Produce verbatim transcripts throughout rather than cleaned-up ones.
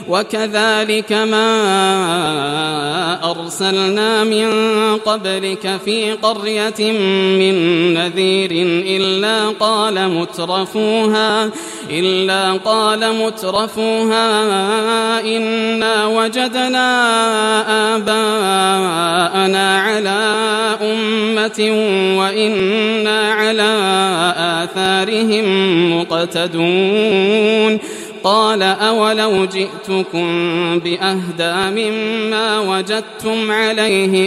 وكذلك ما أرسلنا من قبلك في قرية من نذير إلا قال مترفوها إلا قال مترفوها إنا وجدنا آباءنا على أمة وإنا على آثارهم مقتدون قال أولو جئتكم بأهدى مما وجدتم عليه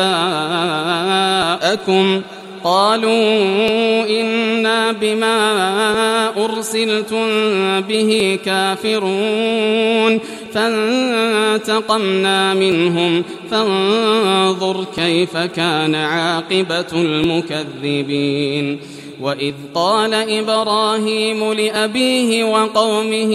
آباءكم قالوا إنا بما أرسلتم به كافرون فانتقمنا منهم فانظر كيف كان عاقبة المكذبين وإذ قال إبراهيم لأبيه وقومه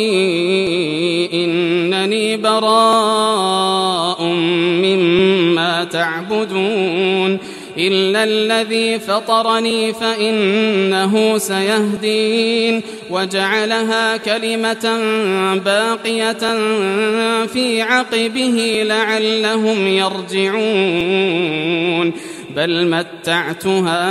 إنني براء مما تعبدون إلا الذي فطرني فإنه سيهدين وجعلها كلمة باقية في عقبه لعلهم يرجعون بل متعت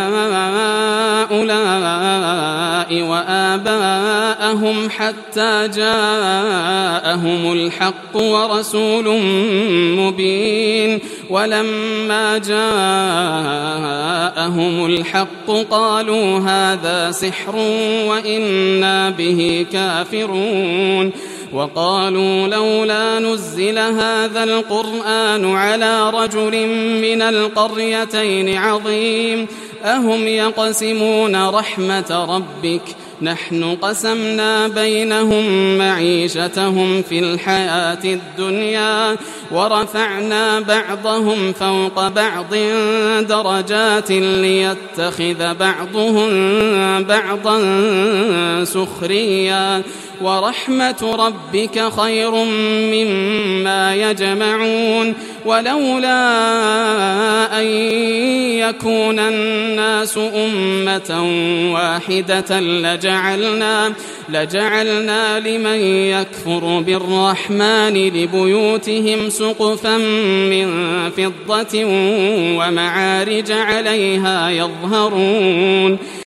هؤلاء وآباءهم حتى جاءهم الحق ورسول مبين ولما جاءهم الحق قالوا هذا سحر وإنا به كافرون وقالوا لولا نزل هذا القرآن على رجل من القريتين عظيم أهم يقسمون رحمة ربك نحن قسمنا بينهم معيشتهم في الحياة الدنيا ورفعنا بعضهم فوق بعض درجات ليتخذ بعضهم بعضا سخريا ورحمة ربك خير مما يجمعون ولولا أن يكون الناس أمة واحدة لجعلنا, لجعلنا لمن يكفر بالرحمن لبيوتهم سقفا من فضة ومعارج عليها يظهرون